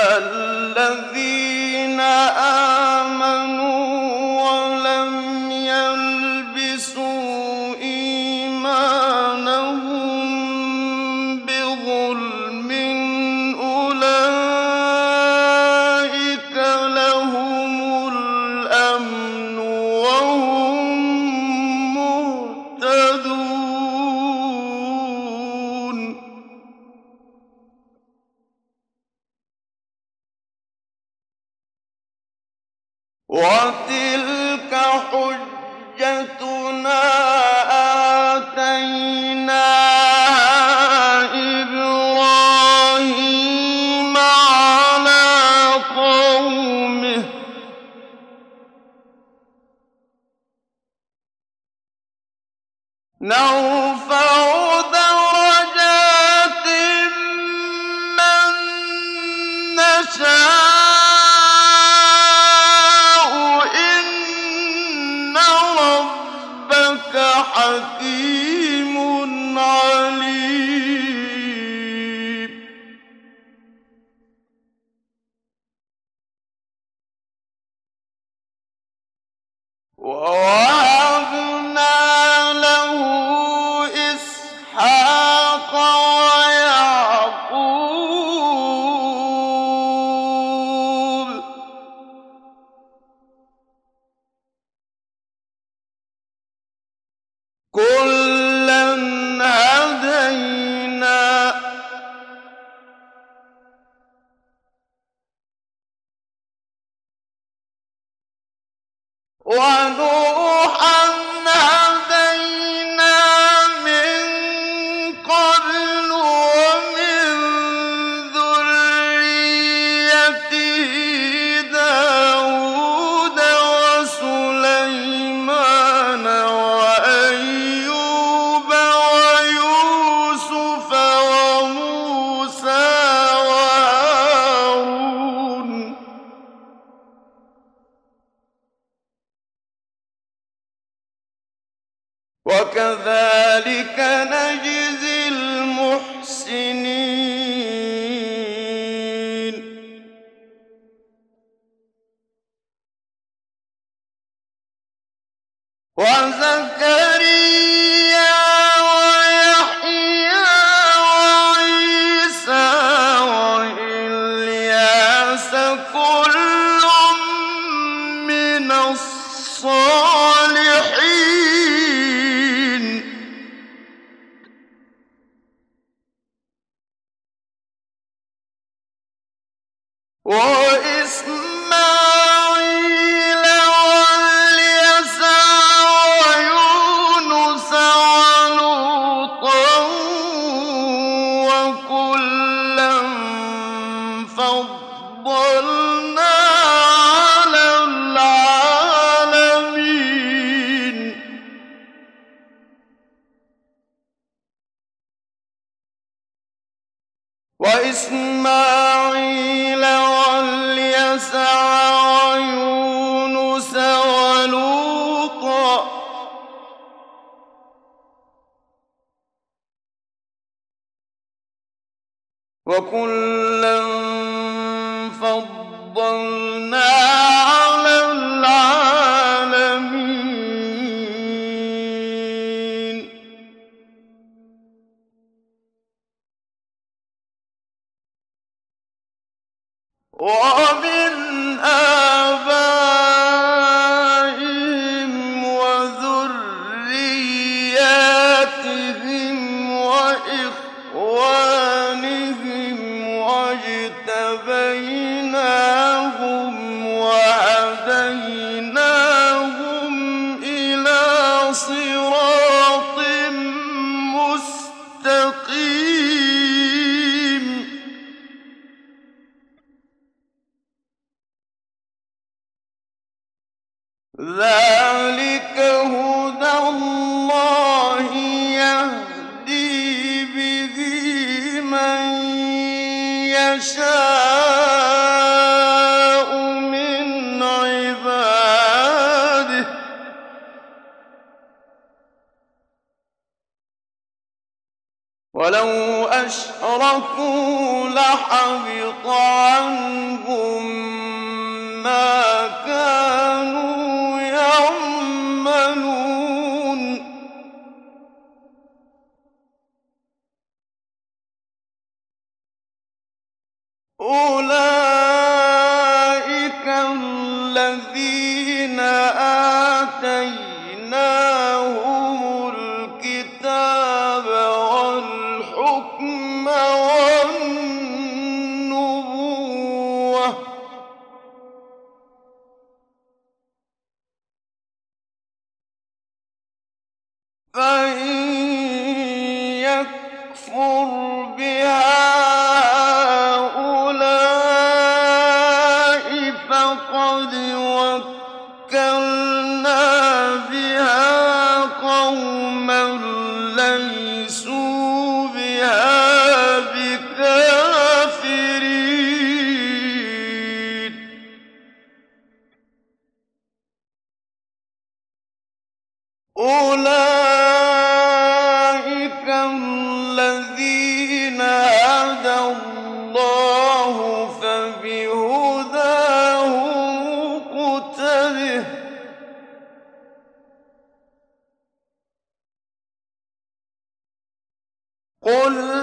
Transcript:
الذين آمنوا ولم يلبسوا إيمانهم بظلم أولئك لهم الأمن وهم مهتدون. وتلك حجتنا آتيناها إبراهيم على قومه نرفع درجات من نشاء إن ربك حكيم عليم. ووهبنا له إسحاق ويعقوب كلا هدينا ونوحا هدينا من قبل ومن ذريته داود وسليمان وأيوب ويوسف وموسى وهارون وكذلك نجزي المحسنين. وزكريا ويحيى وعيسى وإلياس كل من الصالحين. وإسماعيل واليسع ويونس ولوطا وكلا فضلنا على العالمين. وإسماعيل واليسع ويونس ولوطا وكلا فضلنا على العالمين. ومن آبائهم وذرياتهم وإخوانهم واجتبيناهم وهديناهم إلى صراط مستقيم. ذلك هدى الله يهدي به من يشاء من عباده ولو أشركوا أَشْرَكُوا لَحَبِطَ عَنْهُم مَّا كَانُوا يَعْمَلُونَ أُولَٰئِكَ الَّذِينَ آتَيْنَاهُمُ الْكِتَابَ وَالْحُكْمَ وَالنُّبُوَّةَ ۚ فَإِن يَكْفُرْ بِهَا هَٰؤُلَاءِ فَقَدْ وَكَّلْنَا بِهَا قَوْمًا لَّيْسُوا بِهَا بِكَافِرِينَ أُولَٰئِكَ الَّذِينَ هَدَى اللَّهُ ۖ فَبِهُدَاهُ مُقْتَدِهْ ۗ قُل